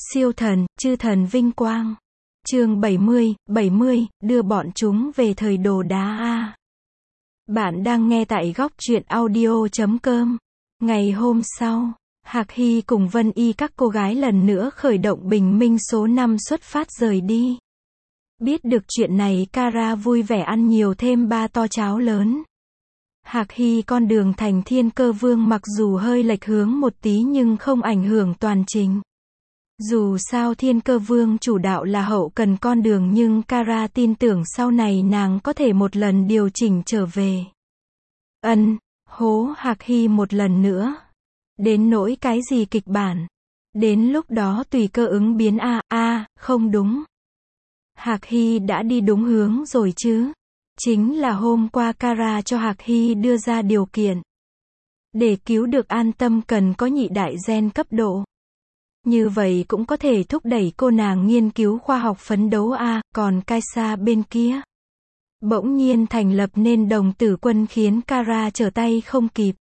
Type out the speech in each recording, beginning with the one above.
Siêu thần, chư thần vinh quang. Chương 70, đưa bọn chúng về thời đồ đá A. Bạn đang nghe tại góc truyện audio.com. Ngày hôm sau, Hạc Hy cùng Vân Y các cô gái lần nữa khởi động bình minh số 5 xuất phát rời đi. Biết được chuyện này, Kara vui vẻ ăn nhiều thêm 3 to cháo lớn. Hạc Hy con đường thành Thiên Cơ Vương mặc dù hơi lệch hướng một tí nhưng không ảnh hưởng toàn trình. Dù sao Thiên Cơ Vương chủ đạo là hậu cần con đường nhưng Kara tin tưởng sau này nàng có thể một lần điều chỉnh trở về. Hố Hạc Hy một lần nữa. Đến nỗi cái gì kịch bản. Đến lúc đó tùy cơ ứng biến không đúng. Hạc Hy đã đi đúng hướng rồi chứ. Chính là hôm qua Kara cho Hạc Hy đưa ra điều kiện. Để cứu được An Tâm cần có nhị đại gen cấp độ. Như vậy cũng có thể thúc đẩy cô nàng nghiên cứu khoa học phấn đấu còn Kaisa bên kia. Bỗng nhiên thành lập nên đồng tử quân khiến Kara trở tay không kịp.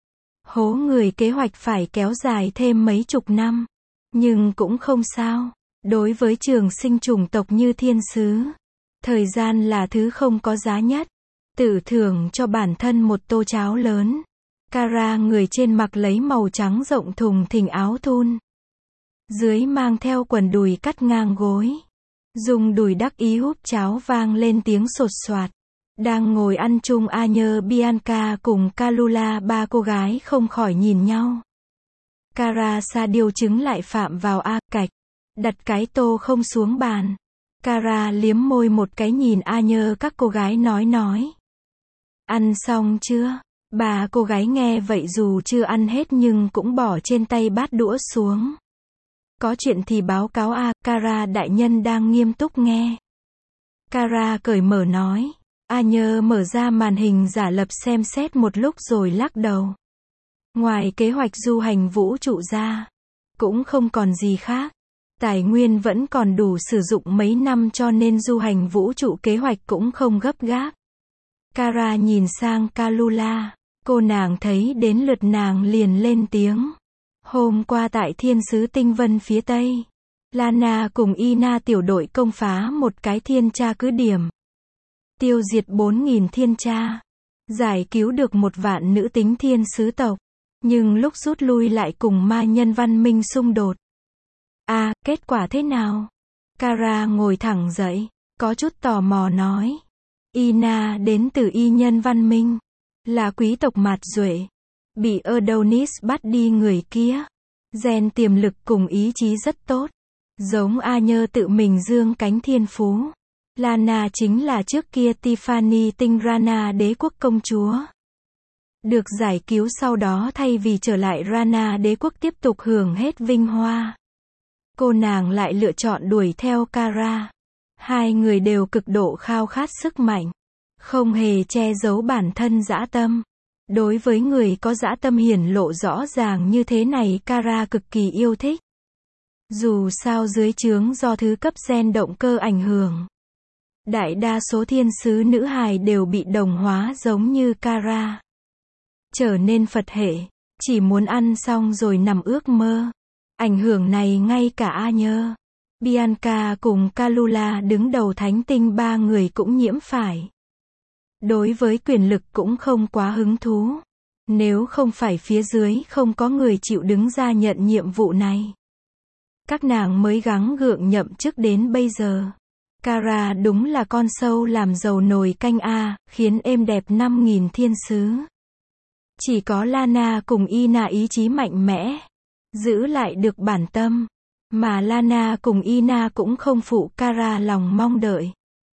Hố người kế hoạch phải kéo dài thêm mấy chục năm. Nhưng cũng không sao. Đối với trường sinh chủng tộc như thiên sứ, thời gian là thứ không có giá nhất. Tự thưởng cho bản thân một tô cháo lớn. Kara người trên mặc lấy màu trắng rộng thùng thình áo thun. Dưới mang theo quần đùi cắt ngang gối. Dùng đùi đắc ý húp cháo vang lên tiếng sột soạt. Đang ngồi ăn chung Añơ Bianca cùng Kalula, ba cô gái không khỏi nhìn nhau. Kara sa điều chứng lại phạm vào cạch. Đặt cái tô không xuống bàn. Kara liếm môi một cái nhìn Añơ các cô gái nói. Ăn xong chưa? Bà cô gái nghe vậy dù chưa ăn hết nhưng cũng bỏ trên tay bát đũa xuống. Có chuyện thì báo cáo Kara đại nhân đang nghiêm túc nghe. Kara cởi mở nói. Añơ mở ra màn hình giả lập xem xét một lúc rồi lắc đầu. Ngoài kế hoạch du hành vũ trụ ra, cũng không còn gì khác. Tài nguyên vẫn còn đủ sử dụng mấy năm cho nên du hành vũ trụ kế hoạch cũng không gấp gáp. Kara nhìn sang Kalula. Cô nàng thấy đến lượt nàng liền lên tiếng. Hôm qua tại Thiên Sứ Tinh Vân phía Tây, Lana cùng Ina tiểu đội công phá một cái thiên tra cứ điểm. Tiêu diệt 4.000 thiên tra. Giải cứu được 1 vạn nữ tính thiên sứ tộc. Nhưng lúc rút lui lại cùng ma nhân văn minh xung đột. Kết quả thế nào? Kara ngồi thẳng dậy, có chút tò mò nói. Ina đến từ y nhân văn minh. Là quý tộc mạt duệ. Bị Adonis bắt đi người kia. Gen tiềm lực cùng ý chí rất tốt. Giống Añơ tự mình dương cánh thiên phú. Lana chính là trước kia Tiffany tinh Rana đế quốc công chúa. Được giải cứu sau đó thay vì trở lại Rana đế quốc tiếp tục hưởng hết vinh hoa. Cô nàng lại lựa chọn đuổi theo Kara. Hai người đều cực độ khao khát sức mạnh. Không hề che giấu bản thân dã tâm. Đối với người có dã tâm hiển lộ rõ ràng như thế này Kara cực kỳ yêu thích. Dù sao dưới trướng do thứ cấp gen động cơ ảnh hưởng. Đại đa số thiên sứ nữ hài đều bị đồng hóa giống như Kara. Trở nên Phật hệ, chỉ muốn ăn xong rồi nằm ước mơ. Ảnh hưởng này ngay cả Añơ, Bianca cùng Kalula đứng đầu thánh tinh 3 người cũng nhiễm phải. Đối với quyền lực cũng không quá hứng thú. Nếu không phải phía dưới không có người chịu đứng ra nhận nhiệm vụ này. Các nàng mới gắng gượng nhậm chức đến bây giờ. Kara đúng là con sâu làm dầu nồi canh khiến êm đẹp 5.000 thiên sứ. Chỉ có Lana cùng Ina ý chí mạnh mẽ. Giữ lại được bản tâm. Mà Lana cùng Ina cũng không phụ Kara lòng mong đợi.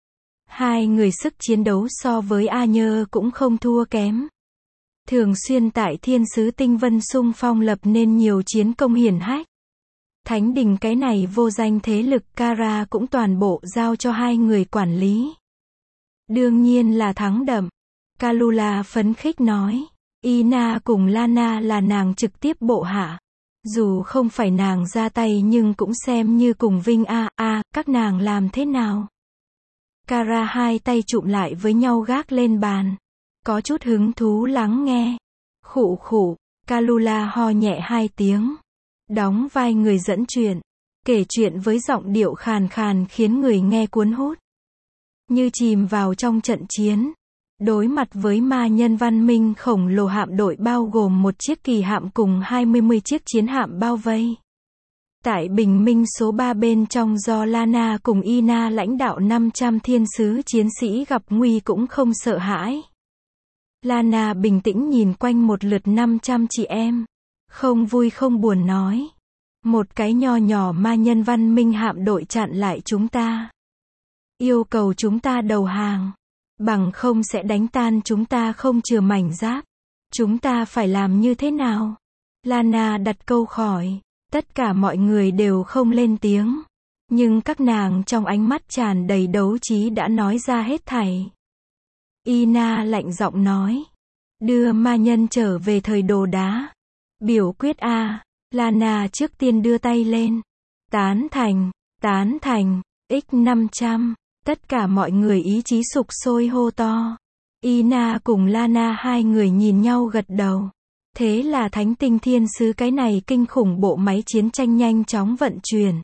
Hai người sức chiến đấu so với Añơ cũng không thua kém. Thường xuyên tại Thiên Sứ Tinh Vân xung phong lập nên nhiều chiến công hiển hách. Thánh đình cái này vô danh thế lực Kara cũng toàn bộ giao cho hai người quản lý. Đương nhiên là thắng đậm. Kalula phấn khích nói. Ina cùng Lana là nàng trực tiếp bộ hạ. Dù không phải nàng ra tay nhưng cũng xem như cùng vinh các nàng làm thế nào? Kara hai tay chụm lại với nhau gác lên bàn. Có chút hứng thú lắng nghe. Khụ khụ, Kalula ho nhẹ 2 tiếng. Đóng vai người dẫn chuyện. kể chuyện với giọng điệu khàn khàn khiến người nghe cuốn hút. Như chìm vào trong trận chiến. Đối mặt với ma nhân văn minh khổng lồ, hạm đội bao gồm một chiếc kỳ hạm cùng 20 chiếc chiến hạm bao vây. Tại bình minh số 3 bên trong, do Lana cùng Ina lãnh đạo, 500 thiên sứ chiến sĩ gặp nguy cũng không sợ hãi. Lana bình tĩnh nhìn quanh một lượt 500 chị em. Không vui không buồn nói. Một cái nho nhỏ ma nhân văn minh hạm đội chặn lại chúng ta. Yêu cầu chúng ta đầu hàng. Bằng không sẽ đánh tan chúng ta không chừa mảnh giáp. Chúng ta phải làm như thế nào? Lana đặt câu hỏi. Tất cả mọi người đều không lên tiếng. Nhưng các nàng trong ánh mắt tràn đầy đấu trí đã nói ra hết thảy. Ina lạnh giọng nói. Đưa ma nhân trở về thời đồ đá. Biểu quyết A. Lana trước tiên đưa tay lên. Tán thành, tán thành, X500. Tất cả mọi người ý chí sục sôi hô to. Ina cùng Lana hai người nhìn nhau gật đầu. Thế là thánh tinh thiên sứ, cái này kinh khủng bộ máy chiến tranh nhanh chóng vận chuyển.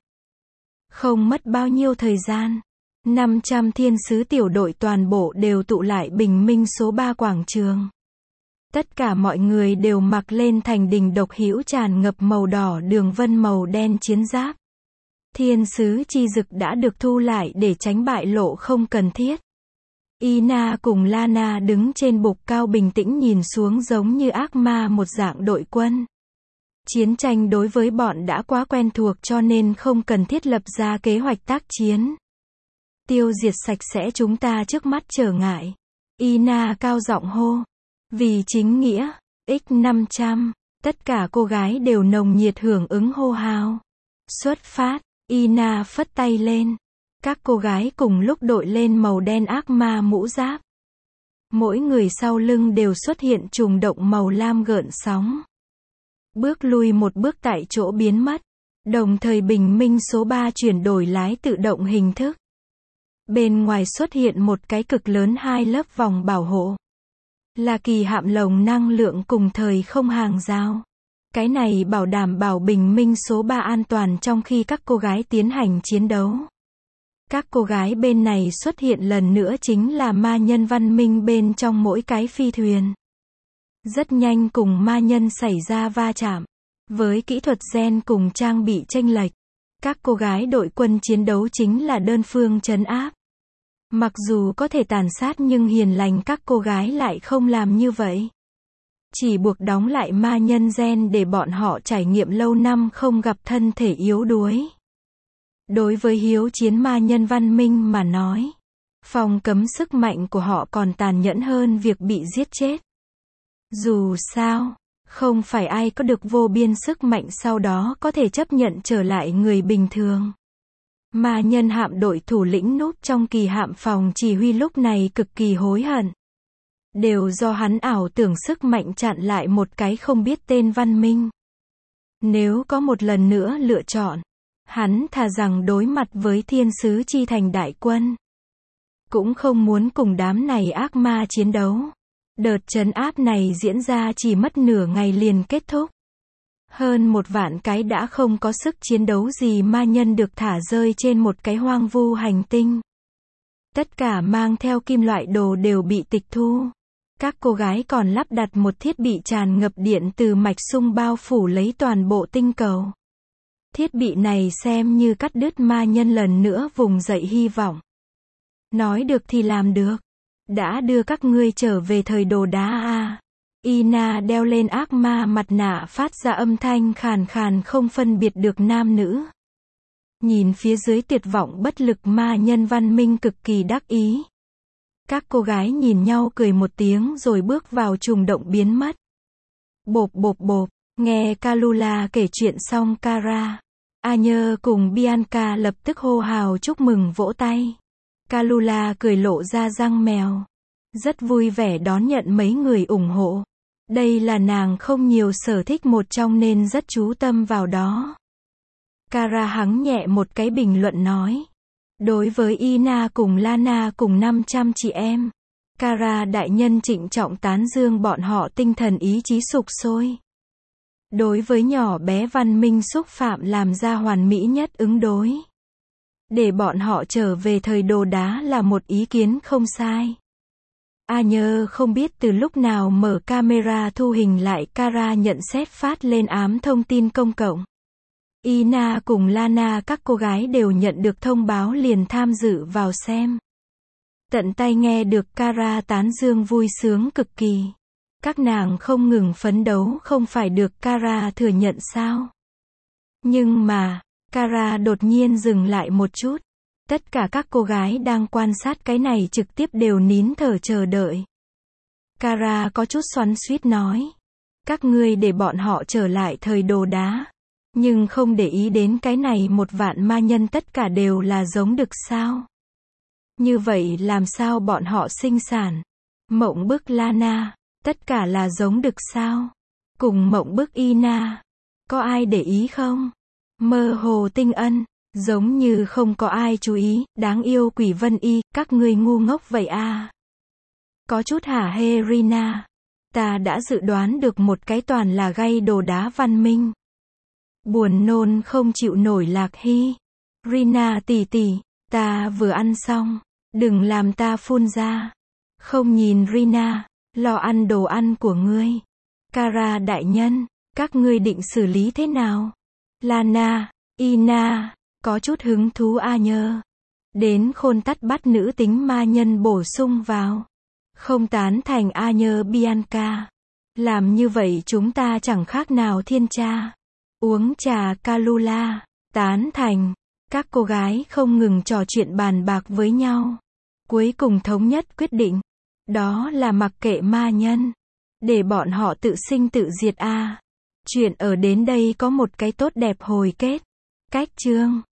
Không mất bao nhiêu thời gian. 500 thiên sứ tiểu đội toàn bộ đều tụ lại bình minh số 3 quảng trường. Tất cả mọi người đều mặc lên thành đình độc hữu tràn ngập màu đỏ đường vân màu đen chiến giáp. Thiên sứ chi dực đã được thu lại để tránh bại lộ không cần thiết. Ina cùng Lana đứng trên bục cao bình tĩnh nhìn xuống giống như ác ma một dạng đội quân. Chiến tranh đối với bọn đã quá quen thuộc cho nên không cần thiết lập ra kế hoạch tác chiến. Tiêu diệt sạch sẽ chúng ta trước mắt trở ngại. Ina cao giọng hô. Vì chính nghĩa, X500, tất cả cô gái đều nồng nhiệt hưởng ứng hô hào. Xuất phát, Ina phất tay lên. Các cô gái cùng lúc đội lên màu đen ác ma mũ giáp. Mỗi người sau lưng đều xuất hiện trùng động màu lam gợn sóng. Bước lui một bước tại chỗ biến mất. Đồng thời bình minh số 3 chuyển đổi lái tự động hình thức. Bên ngoài xuất hiện một cái cực lớn 2 lớp vòng bảo hộ. Là kỳ hạm lồng năng lượng cùng thời không hàng rào. Cái này bảo đảm bảo bình minh số 3 an toàn trong khi các cô gái tiến hành chiến đấu. Các cô gái bên này xuất hiện lần nữa chính là ma nhân văn minh bên trong mỗi cái phi thuyền. Rất nhanh cùng ma nhân xảy ra va chạm. Với kỹ thuật gen cùng trang bị chênh lệch, các cô gái đội quân chiến đấu chính là đơn phương trấn áp. Mặc dù có thể tàn sát nhưng hiền lành các cô gái lại không làm như vậy. Chỉ buộc đóng lại ma nhân gen để bọn họ trải nghiệm lâu năm không gặp thân thể yếu đuối. Đối với hiếu chiến ma nhân văn minh mà nói, phong cấm sức mạnh của họ còn tàn nhẫn hơn việc bị giết chết. Dù sao, không phải ai có được vô biên sức mạnh sau đó có thể chấp nhận trở lại người bình thường. Ma nhân hạm đội thủ lĩnh núp trong kỳ hạm phòng chỉ huy lúc này cực kỳ hối hận. Đều do hắn ảo tưởng sức mạnh chặn lại một cái không biết tên văn minh. Nếu có một lần nữa lựa chọn, hắn thà rằng đối mặt với thiên sứ chi thành đại quân. Cũng không muốn cùng đám này ác ma chiến đấu. Đợt trấn áp này diễn ra chỉ mất nửa ngày liền kết thúc. Hơn 1 vạn cái đã không có sức chiến đấu gì ma nhân được thả rơi trên một cái hoang vu hành tinh. Tất cả mang theo kim loại đồ đều bị tịch thu. Các cô gái còn lắp đặt một thiết bị tràn ngập điện từ mạch sung bao phủ lấy toàn bộ tinh cầu. Thiết bị này xem như cắt đứt ma nhân lần nữa vùng dậy hy vọng. Nói được thì làm được. Đã đưa các ngươi trở về thời đồ đá a. Ina đeo lên ác ma mặt nạ phát ra âm thanh khàn khàn không phân biệt được nam nữ. Nhìn phía dưới tuyệt vọng bất lực ma nhân văn minh cực kỳ đắc ý. Các cô gái nhìn nhau cười một tiếng rồi bước vào trùng động biến mất. Bộp bộp bộp, nghe Kalula kể chuyện xong Kara, Anya cùng Bianca lập tức hô hào chúc mừng vỗ tay. Kalula cười lộ ra răng mèo. Rất vui vẻ đón nhận mấy người ủng hộ. Đây là nàng không nhiều sở thích một trong nên rất chú tâm vào đó. Kara hắng nhẹ một cái bình luận nói. Đối với Ina cùng Lana cùng 500 chị em, Kara đại nhân trịnh trọng tán dương bọn họ tinh thần ý chí sục sôi. Đối với nhỏ bé văn minh xúc phạm làm ra hoàn mỹ nhất ứng đối. Để bọn họ trở về thời đồ đá là một ý kiến không sai. A Nhơ không biết từ lúc nào mở camera thu hình lại Kara nhận xét phát lên ám thông tin công cộng. Ina cùng Lana các cô gái đều nhận được thông báo liền tham dự vào xem. Tận tay nghe được Kara tán dương vui sướng cực kỳ. Các nàng không ngừng phấn đấu không phải được Kara thừa nhận sao. Nhưng mà, Kara đột nhiên dừng lại một chút. Tất cả các cô gái đang quan sát cái này trực tiếp đều nín thở chờ đợi. Kara có chút xoắn xuýt nói. Các ngươi để bọn họ trở lại thời đồ đá. Nhưng không để ý đến cái này một vạn ma nhân tất cả đều là giống đực sao. Như vậy làm sao bọn họ sinh sản? Mộng bức Lana. Tất cả là giống đực sao? Cùng mộng bức Ina. Có ai để ý không? Mơ hồ Tinh Ân. Giống như không có ai chú ý, đáng yêu Quỷ Vân Y, các ngươi ngu ngốc vậy à? Có chút hả hê Rina. Ta đã dự đoán được một cái toàn là gay đồ đá văn minh. Buồn nôn không chịu nổi Lạc Hy. Rina tỷ tỷ, ta vừa ăn xong, đừng làm ta phun ra. Không nhìn Rina, lo ăn đồ ăn của ngươi. Kara đại nhân, các ngươi định xử lý thế nào? Lana, Ina, có chút hứng thú A Nhơ. Đến khôn tắt bắt nữ tính ma nhân bổ sung vào. Không tán thành A Nhơ Bianca. Làm như vậy chúng ta chẳng khác nào thiên cha. Uống trà Kalula. Tán thành. Các cô gái không ngừng trò chuyện bàn bạc với nhau. Cuối cùng thống nhất quyết định. Đó là mặc kệ ma nhân. Để bọn họ tự sinh tự diệt a. Chuyện ở đến đây có một cái tốt đẹp hồi kết. Cách chương